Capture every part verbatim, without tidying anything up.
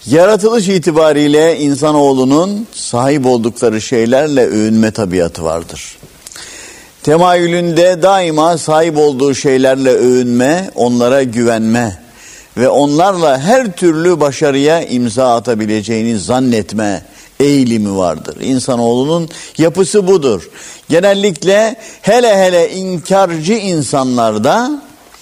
Yaratılış itibariyle insanoğlunun sahip oldukları şeylerle övünme tabiatı vardır. Temayülünde daima sahip olduğu şeylerle övünme, onlara güvenme ve onlarla her türlü başarıya imza atabileceğini zannetme eğilimi vardır. İnsanoğlunun yapısı budur. Genellikle hele hele inkarcı insanlarda,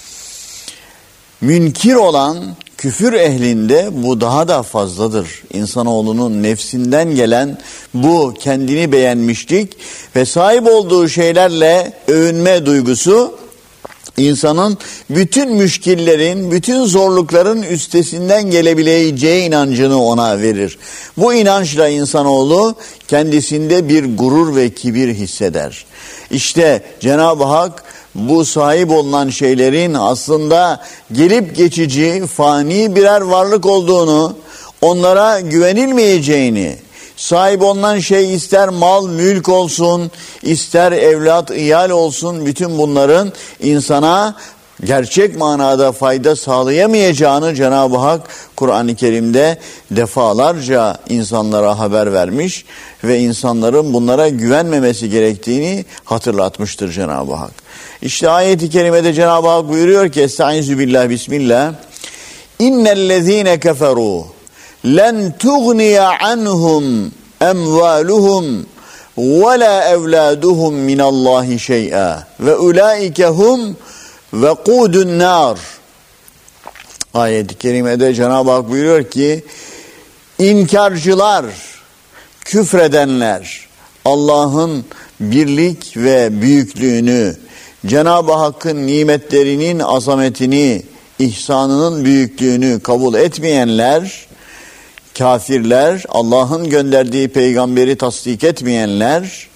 münkir olan küfür ehlinde bu daha da fazladır. İnsanoğlunun nefsinden gelen bu kendini beğenmişlik ve sahip olduğu şeylerle övünme duygusu, insanın bütün müşkillerin, bütün zorlukların üstesinden gelebileceği inancını ona verir. Bu inançla insanoğlu kendisinde bir gurur ve kibir hisseder. İşte Cenab-ı Hak bu sahip olunan şeylerin aslında gelip geçici, fani birer varlık olduğunu, onlara güvenilmeyeceğini, sahip olunan şey ister mal, mülk olsun, ister evlat, iyal olsun, bütün bunların insana gerçek manada fayda sağlayamayacağını Cenab-ı Hak Kur'an-ı Kerim'de defalarca insanlara haber vermiş ve insanların bunlara güvenmemesi gerektiğini hatırlatmıştır Cenab-ı Hak. İşte ayet-i kerimede Cenab-ı Hak buyuruyor ki Estaizu billah bismillah İnnellezîne keferû len tuğniya anhum emvaluhum ve la evladuhum minallahi şey'a ve ulaike hum vekûdun nar. Ayet-i kerimede Cenab-ı Hak buyuruyor ki inkarcılar, küfredenler Allah'ın birlik ve büyüklüğünü, Cenab-ı Hakk'ın nimetlerinin azametini, ihsanının büyüklüğünü kabul etmeyenler, kafirler, Allah'ın gönderdiği peygamberi tasdik etmeyenler,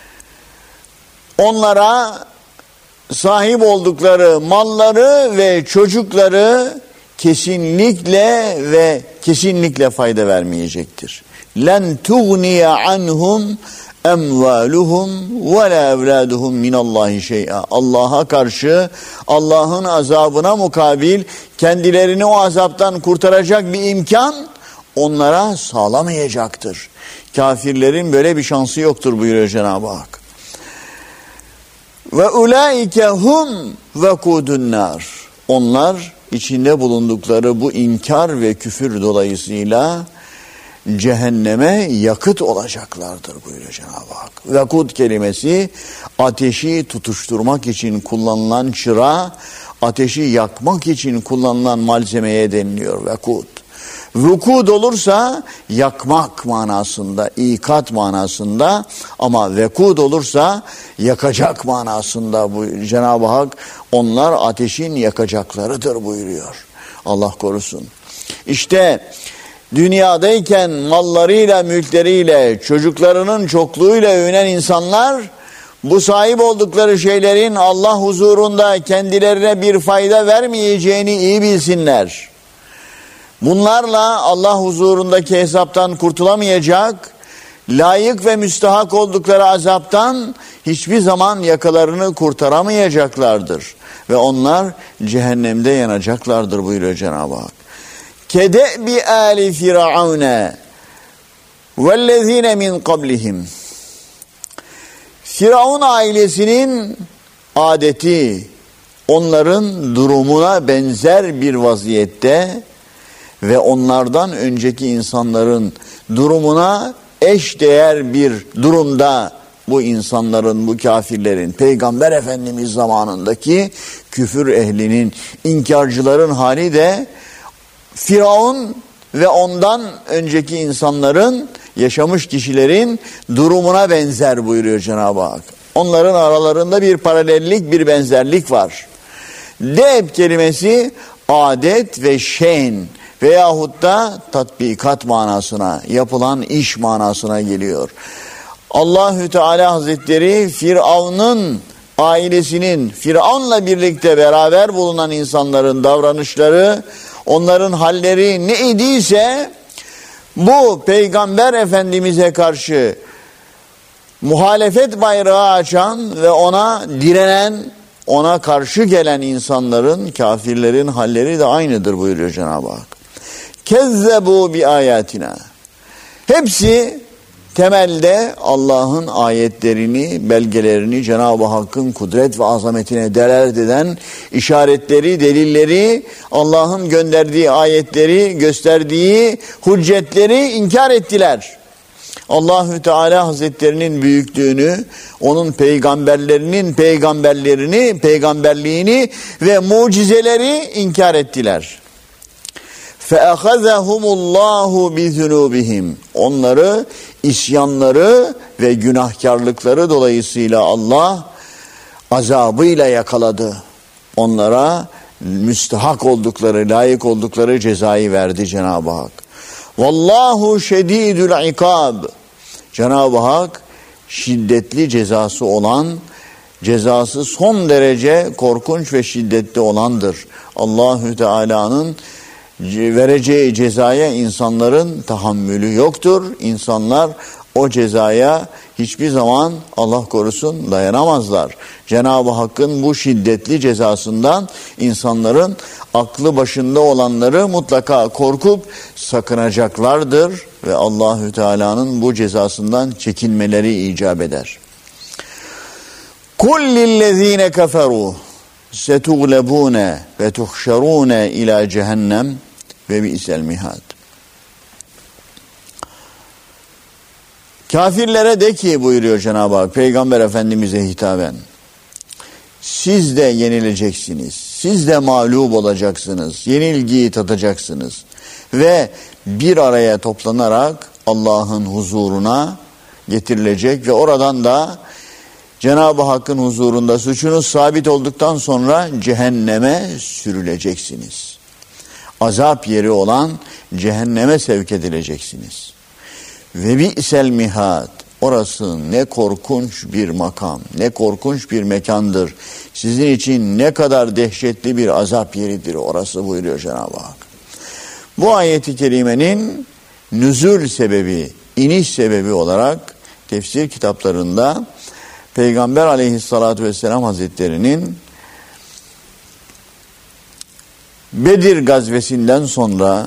onlara sahip oldukları malları ve çocukları kesinlikle ve kesinlikle fayda vermeyecektir. Len tuğniye anhum emvaluhum ve la evladuhum minallahi şey'a. Allah'a karşı, Allah'ın azabına mukabil kendilerini o azaptan kurtaracak bir imkan onlara sağlamayacaktır. Kafirlerin böyle bir şansı yoktur buyuruyor Cenab-ı Hak. Ve ulaike hum vekûdun nar. Onlar içinde bulundukları bu inkar ve küfür dolayısıyla cehenneme yakıt olacaklardır buyuruyor Cenab-ı Hak. Vekud kelimesi ateşi tutuşturmak için kullanılan çıra, ateşi yakmak için kullanılan malzemeye deniliyor vekud. Vukud olursa yakmak manasında, ikat manasında, ama vekud olursa yakacak manasında. Bu Cenab-ı Hak onlar ateşin yakacaklarıdır buyuruyor. Allah korusun. İşte dünyadayken mallarıyla, mülkleriyle, çocuklarının çokluğuyla övünen insanlar bu sahip oldukları şeylerin Allah huzurunda kendilerine bir fayda vermeyeceğini iyi bilsinler. Bunlarla Allah huzurundaki hesaptan kurtulamayacak, layık ve müstahak oldukları azaptan hiçbir zaman yakalarını kurtaramayacaklardır. Ve onlar cehennemde yanacaklardır buyuruyor Cenab-ı Hak. Kede'bi âli firavune vellezîne min qablihim. Firavun ailesinin adeti onların durumuna benzer bir vaziyette ve onlardan önceki insanların durumuna eşdeğer bir durumda bu insanların, bu kafirlerin, Peygamber Efendimiz zamanındaki küfür ehlinin, inkarcıların hali de Firavun ve ondan önceki insanların, yaşamış kişilerin durumuna benzer buyuruyor Cenab-ı Hak. Onların aralarında bir paralellik, bir benzerlik var. Deb kelimesi adet ve şen veyahut da tatbikat manasına, yapılan iş manasına geliyor. Allahü Teala Hazretleri Firavun'un ailesinin, Firavun'la birlikte beraber bulunan insanların davranışları, onların halleri ne idiyse bu Peygamber Efendimiz'e karşı muhalefet bayrağı açan ve ona direnen, ona karşı gelen insanların, kafirlerin halleri de aynıdır buyuruyor Cenab-ı Hak. kezzebu bi ayatina. Hepsi temelde Allah'ın ayetlerini, belgelerini, Cenab-ı Hakk'ın kudret ve azametine delalet eden işaretleri, delilleri, Allah'ın gönderdiği ayetleri, gösterdiği hüccetleri inkar ettiler. Allahü Teala Hazretlerinin büyüklüğünü, onun peygamberlerinin peygamberlerini, peygamberliğini ve mucizeleri inkar ettiler. فَأَخَذَهُمُ اللّٰهُ بِذُنُوبِهِمْ. Onları isyanları ve günahkarlıkları dolayısıyla Allah azabıyla yakaladı. Onlara müstahak oldukları, layık oldukları cezayı verdi Cenab-ı Hak. Vallahu şedidül ikab. Cenab-ı Hak şiddetli cezası olan, cezası son derece korkunç ve şiddetli olandır. Allahü Teala'nın vereceği cezaya insanların tahammülü yoktur. İnsanlar o cezaya hiçbir zaman Allah korusun dayanamazlar. Cenab-ı Hakk'ın bu şiddetli cezasından insanların aklı başında olanları mutlaka korkup sakınacaklardır ve Allahü Teala'nın bu cezasından çekinmeleri icap eder. Kul lillezine keferu setuglebune ve tuhşerune ila cehennem ve bi'sel mihad. Kafirlere de ki buyuruyor Cenab-ı Hak Peygamber Efendimiz'e hitaben. Siz de yenileceksiniz. Siz de mağlup olacaksınız. Yenilgiyi tadacaksınız. Ve bir araya toplanarak Allah'ın huzuruna getirilecek ve oradan da Cenab-ı Hakk'ın huzurunda suçunuz sabit olduktan sonra cehenneme sürüleceksiniz. Azap yeri olan cehenneme sevk edileceksiniz. Ve bi'sel mihad. Orası ne korkunç bir makam, ne korkunç bir mekandır. Sizin için ne kadar dehşetli bir azap yeridir orası buyuruyor Cenab-ı Hak. Bu ayeti kerimenin nüzul sebebi, iniş sebebi olarak tefsir kitaplarında Peygamber Aleyhisselatü Vesselam Hazretleri'nin Bedir gazvesinden sonra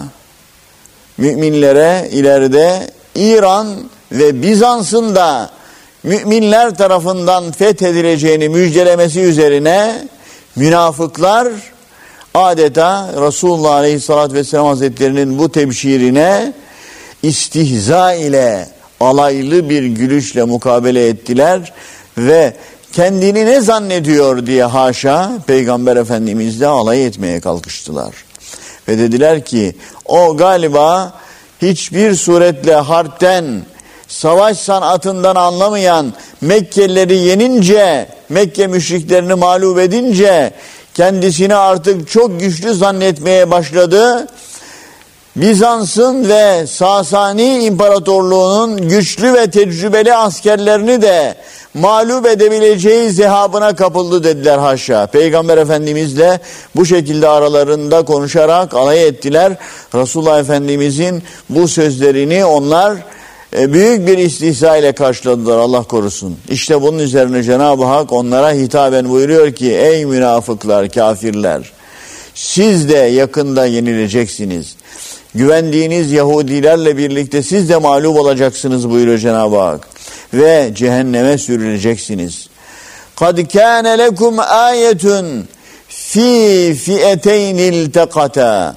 müminlere ileride İran ve Bizans'ın da müminler tarafından fethedileceğini müjdelemesi üzerine münafıklar adeta Resulullah Aleyhisselatü Vesselam Hazretleri'nin bu tebşirine istihza ile, alaylı bir gülüşle mukabele ettiler ve kendini ne zannediyor diye haşa Peygamber Efendimizle alay etmeye kalkıştılar. Ve dediler ki o galiba hiçbir suretle harpten, savaş sanatından anlamayan, Mekkelileri yenince, Mekke müşriklerini mağlup edince kendisini artık çok güçlü zannetmeye başladı. Bizans'ın ve Sasani İmparatorluğu'nun güçlü ve tecrübeli askerlerini de mağlup edebileceği zehabına kapıldı dediler haşa. Peygamber Efendimizle bu şekilde aralarında konuşarak alay ettiler. Resulullah Efendimizin bu sözlerini onlar büyük bir istihza ile karşıladılar, Allah korusun. İşte bunun üzerine Cenab-ı Hak onlara hitaben buyuruyor ki ey münafıklar, kafirler, siz de yakında yenileceksiniz. Güvendiğiniz Yahudilerle birlikte siz de mağlup olacaksınız buyuruyor Cenab-ı Hak. Ve cehenneme sürüleceksiniz. قَدْ كَانَ لَكُمْ آيَةٌ فِي فِئَتَيْنِ الْتَقَتَا.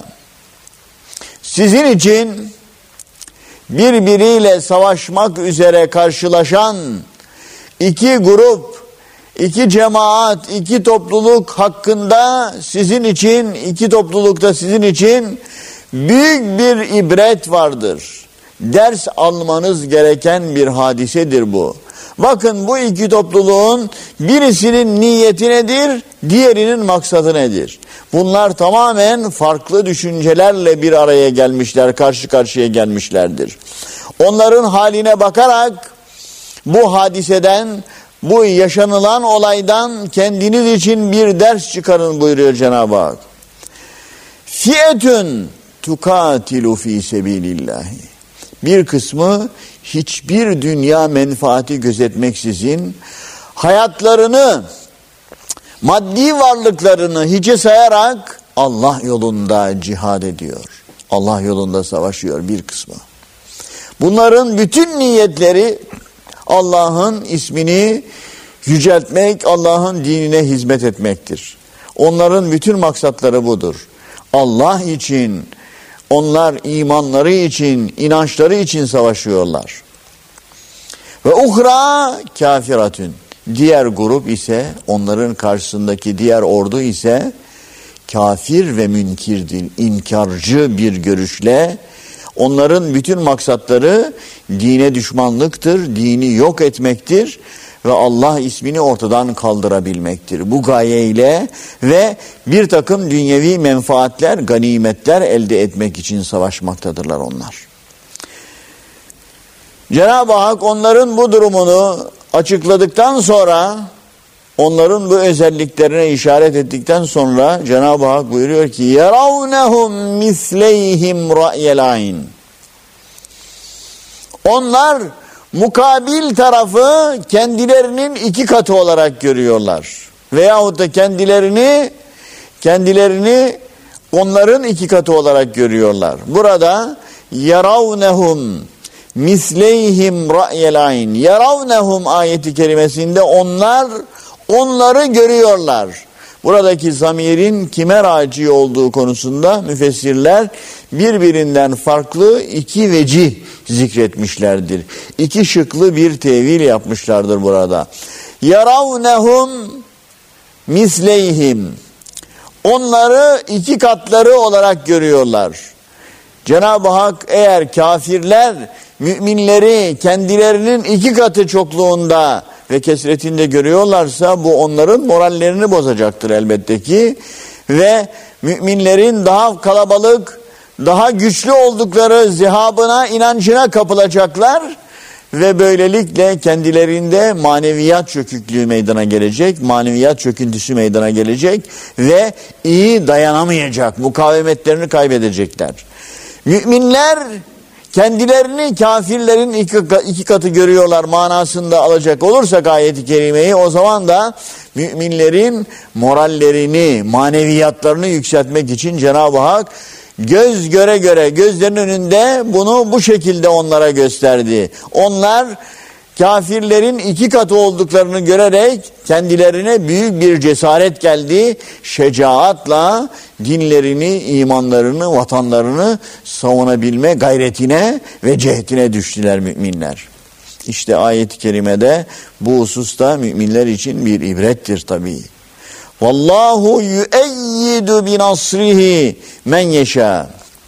Sizin için birbiriyle savaşmak üzere karşılaşan iki grup, iki cemaat, iki topluluk hakkında sizin için, iki toplulukta sizin için büyük bir ibret vardır. Ders almanız gereken bir hadisedir bu. Bakın bu iki topluluğun birisinin niyeti nedir, diğerinin maksadı nedir? Bunlar tamamen farklı düşüncelerle bir araya gelmişler, karşı karşıya gelmişlerdir. Onların haline bakarak bu hadiseden, bu yaşanılan olaydan kendiniz için bir ders çıkarın buyuruyor Cenab-ı Hak. Fiyetün tukatilu fi sebilillahi. Bir kısmı hiçbir dünya menfaati gözetmeksizin hayatlarını, maddi varlıklarını hiçe sayarak Allah yolunda cihad ediyor. Allah yolunda savaşıyor bir kısmı. Bunların bütün niyetleri Allah'ın ismini yüceltmek, Allah'ın dinine hizmet etmektir. Onların bütün maksatları budur. Allah için, onlar imanları için, inançları için savaşıyorlar. Ve uhra kafiratün. Diğer grup ise, onların karşısındaki diğer ordu ise kafir ve münkirdir, inkarcı bir görüşle. Onların bütün maksatları dine düşmanlıktır, dini yok etmektir ve Allah ismini ortadan kaldırabilmektir. Bu gayeyle ve bir takım dünyevi menfaatler, ganimetler elde etmek için savaşmaktadırlar onlar. Cenab-ı Hak onların bu durumunu açıkladıktan sonra, onların bu özelliklerine işaret ettikten sonra Cenab-ı Hak buyuruyor ki يَرَوْنَهُمْ مِثْلَيْهِمْ رَأْيَ الْعَيْنِ. Onlar mukabil tarafı kendilerinin iki katı olarak görüyorlar. Veyahut da kendilerini kendilerini onların iki katı olarak görüyorlar. Burada يَرَوْنَهُمْ misleyhim ra'yel ayn. Yaravnehum ayeti kerimesinde onlar onları görüyorlar. Buradaki zamirin kime raci olduğu konusunda müfessirler birbirinden farklı iki vecih zikretmişlerdir. İki şıklı bir tevil yapmışlardır burada. Yaravnehum misleyhim. Onları iki katları olarak görüyorlar. Cenab-ı Hak eğer kafirler müminleri kendilerinin iki katı çokluğunda ve kesretinde görüyorlarsa bu onların morallerini bozacaktır elbette ki. Ve müminlerin daha kalabalık, daha güçlü oldukları zihabına, inancına kapılacaklar ve böylelikle kendilerinde maneviyat çöküklüğü meydana gelecek, maneviyat çöküntüsü meydana gelecek ve iyi dayanamayacak, mukavemetlerini kaybedecekler. Müminler kendilerini kafirlerin iki, iki katı görüyorlar manasında alacak olursak ayet-i kerimeyi, o zaman da müminlerin morallerini, maneviyatlarını yükseltmek için Cenab-ı Hak göz göre göre gözlerinin önünde bunu bu şekilde onlara gösterdi. Onlar kafirlerin iki katı olduklarını görerek kendilerine büyük bir cesaret geldi. Şecaatla dinlerini, imanlarını, vatanlarını savunabilme gayretine ve cehdine düştüler müminler. İşte ayet-i kerimede bu hususta müminler için bir ibrettir tabii. Vallahu yueyyidu bi nasrihi men yeşâ.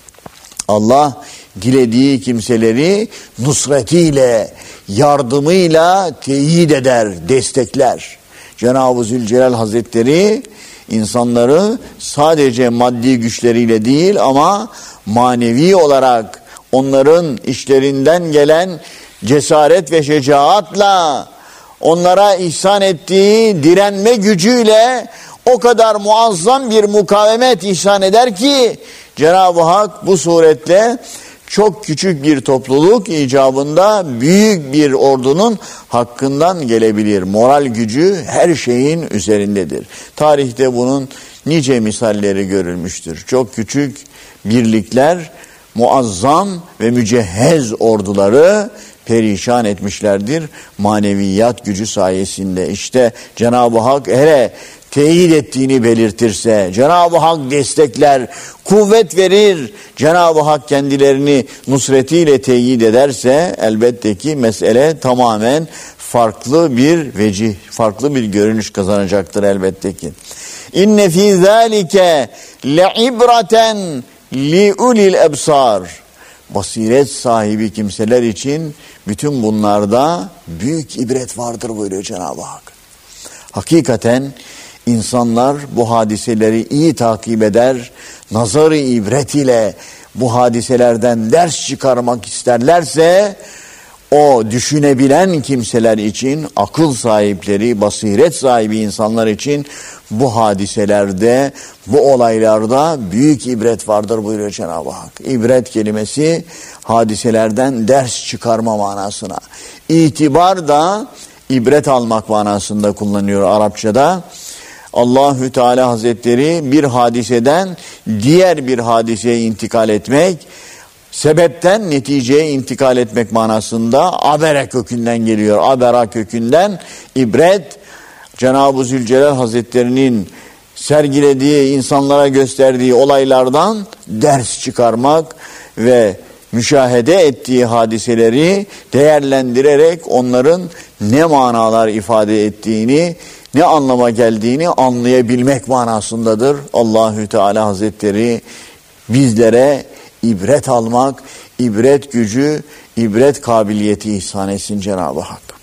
Allah dilediği kimseleri nusretiyle, yardımıyla teyit eder, destekler. Cenab-ı Zülcelal Hazretleri insanları sadece maddi güçleriyle değil ama manevi olarak onların işlerinden gelen cesaret ve şecaatla, onlara ihsan ettiği direnme gücüyle o kadar muazzam bir mukavemet ihsan eder ki Cenab-ı Hak bu suretle çok küçük bir topluluk icabında büyük bir ordunun hakkından gelebilir. Moral gücü her şeyin üzerindedir. Tarihte bunun nice misalleri görülmüştür. Çok küçük birlikler muazzam ve mücehhez orduları perişan etmişlerdir maneviyat gücü sayesinde. İşte Cenab-ı Hak hele teyit ettiğini belirtirse, Cenab-ı Hak destekler, kuvvet verir, Cenab-ı Hak kendilerini nusretiyle teyit ederse elbette ki mesele tamamen farklı bir vecih, farklı bir görünüş kazanacaktır elbette ki. İnne fî zâlike le'ibraten li'ulil ebsar. Basiret sahibi kimseler için bütün bunlarda büyük ibret vardır buyuruyor Cenab-ı Hak. Hakikaten insanlar bu hadiseleri iyi takip eder, nazar-ı ibret ile bu hadiselerden ders çıkarmak isterlerse, o düşünebilen kimseler için, akıl sahipleri, basiret sahibi insanlar için bu hadiselerde, bu olaylarda büyük ibret vardır buyuruyor Cenab-ı Hak. İbret kelimesi hadiselerden ders çıkarma manasına. İtibar da ibret almak manasında kullanıyor Arapçada. Allahü Teala Hazretleri bir hadiseden diğer bir hadiseye intikal etmek, sebepten neticeye intikal etmek manasında abere kökünden geliyor. Abera kökünden ibret, Cenab-ı Zülcelal Hazretleri'nin sergilediği, insanlara gösterdiği olaylardan ders çıkarmak ve müşahede ettiği hadiseleri değerlendirerek onların ne manalar ifade ettiğini, ne anlama geldiğini anlayabilmek manasındadır. Allahü Teala Hazretleri bizlere ibret almak, ibret gücü, ibret kabiliyeti ihsan etsin Cenab-ı Hak.